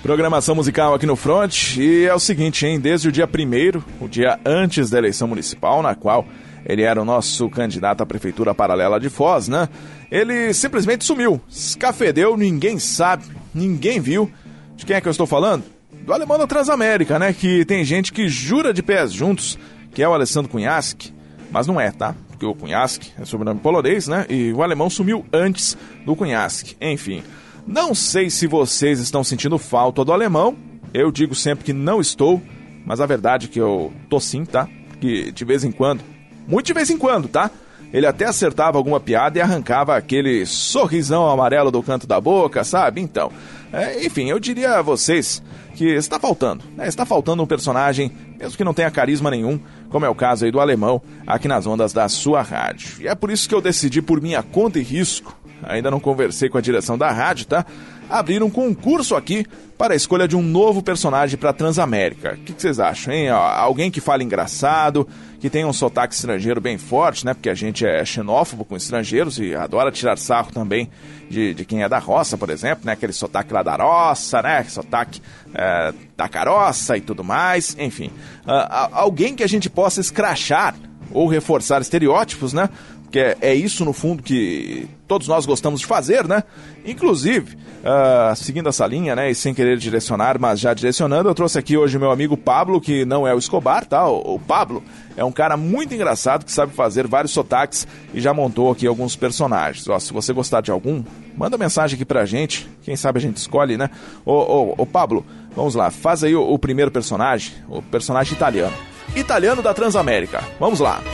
Programação musical aqui no Front, e é o seguinte, hein? Desde o dia 1º, o dia antes da eleição municipal, na qual ele era o nosso candidato à prefeitura paralela de Foz, né? Ele simplesmente sumiu, escafedeu, ninguém sabe, ninguém viu. De quem é que eu estou falando? Do Alemão da Transamérica, né? Que tem gente que jura de pés juntos que é o Alessandro Cunhasque, mas não é, tá? Porque o Cunhasque é sobrenome polonês, né? E o alemão sumiu antes do Cunhasque. Enfim, não sei se vocês estão sentindo falta do alemão. Eu digo sempre que não estou, mas a verdade é que eu tô sim, tá? Que de vez em quando, muito de vez em quando, tá? Ele até acertava alguma piada e arrancava aquele sorrisão amarelo do canto da boca, sabe? Então, enfim, eu diria a vocês que está faltando, né? Está faltando um personagem, mesmo que não tenha carisma nenhum, como é o caso aí do alemão, aqui nas ondas da sua rádio. E é por isso que eu decidi, por minha conta e risco, ainda não conversei com a direção da rádio, tá? Abrir um concurso aqui para a escolha de um novo personagem para Transamérica. O que vocês acham, hein? Alguém que fale engraçado, que tenha um sotaque estrangeiro bem forte, né? Porque a gente é xenófobo com estrangeiros e adora tirar sarro também de quem é da roça, por exemplo, né? Aquele sotaque lá da roça, né? Sotaque da caroça e tudo mais, enfim. Alguém que a gente possa escrachar ou reforçar estereótipos, né? Porque é isso, no fundo, que todos nós gostamos de fazer, né? Inclusive, seguindo essa linha, né? E sem querer direcionar, mas já direcionando, eu trouxe aqui hoje o meu amigo Pablo, que não é o Escobar, tá? O Pablo é um cara muito engraçado, que sabe fazer vários sotaques e já montou aqui alguns personagens. Ó, se você gostar de algum, manda mensagem aqui pra gente. Quem sabe a gente escolhe, né? Ô Pablo, vamos lá. Faz aí o primeiro personagem, o personagem italiano. Italiano da Transamérica. Vamos lá.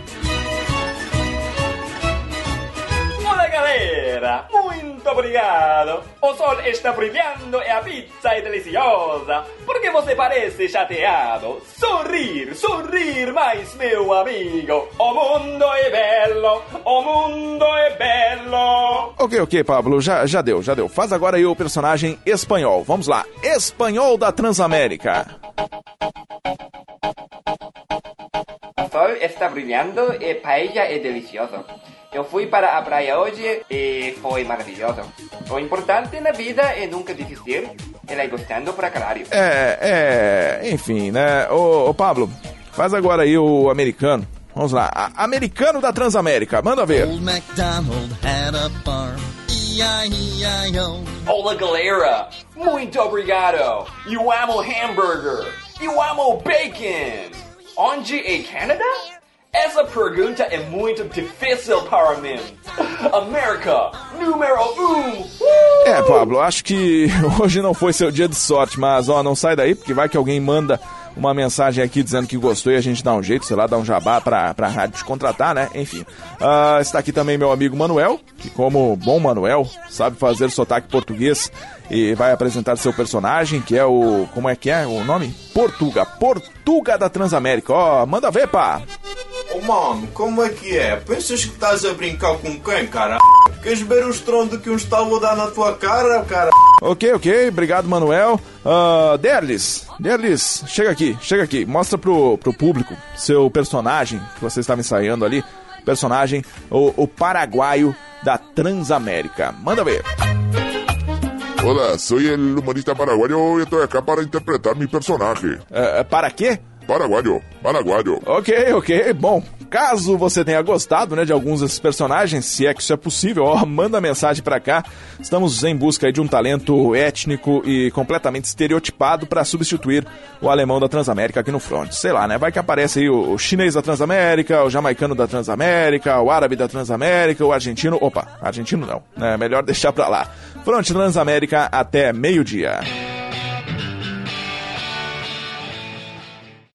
Galera, muito obrigado. O sol está brilhando e a pizza é deliciosa. Por que você parece chateado? Sorrir mais, meu amigo. O mundo é belo, o mundo é belo. Ok, Pablo, já deu. Faz agora aí o personagem espanhol. Vamos lá, espanhol da Transamérica. O sol está brilhando e paella é deliciosa. Eu fui para a praia hoje e foi maravilhoso. O importante na vida é nunca desistir. Ela gostando pra caralho. Enfim, né? Ô Pablo, faz agora aí o americano. Vamos lá, americano da Transamérica, manda ver. Old MacDonald had a farm, E-I-E-I-O. Olá, galera, muito obrigado. Eu amo hambúrguer, eu amo bacon. Onde é Canadá? Essa pergunta é muito difícil para mim. América, número 1. Pablo, acho que hoje não foi seu dia de sorte, mas não sai daí, porque vai que alguém manda uma mensagem aqui dizendo que gostou e a gente dá um jeito, sei lá, dá um jabá pra rádio te contratar, né? Enfim. Está aqui também meu amigo Manuel, que como bom Manuel, sabe fazer sotaque português e vai apresentar seu personagem, que é o... Como é que é o nome? Portuga da Transamérica. Ó, manda ver, pá! Oh, mano, como é que é? Pensas que estás a brincar com quem, cara? Queres ver o estrondo que um estalo dá na tua cara, cara? Ok, obrigado, Manuel. Derlis, chega aqui. Mostra pro público seu personagem que você estava ensaiando ali. Personagem, o paraguaio da Transamérica. Manda ver. Hola, soy el humorista paraguayo y estoy acá para interpretar mi personaje. Para quê? Paraguayo. Ok. Bom, caso você tenha gostado, né, de alguns desses personagens, se é que isso é possível, manda mensagem pra cá. Estamos em busca aí de um talento étnico e completamente estereotipado pra substituir o alemão da Transamérica aqui no front. Sei lá, né, vai que aparece aí o chinês da Transamérica, o jamaicano da Transamérica, o árabe da Transamérica, o argentino... Opa, argentino não, né, melhor deixar pra lá. Front Transamérica até meio-dia.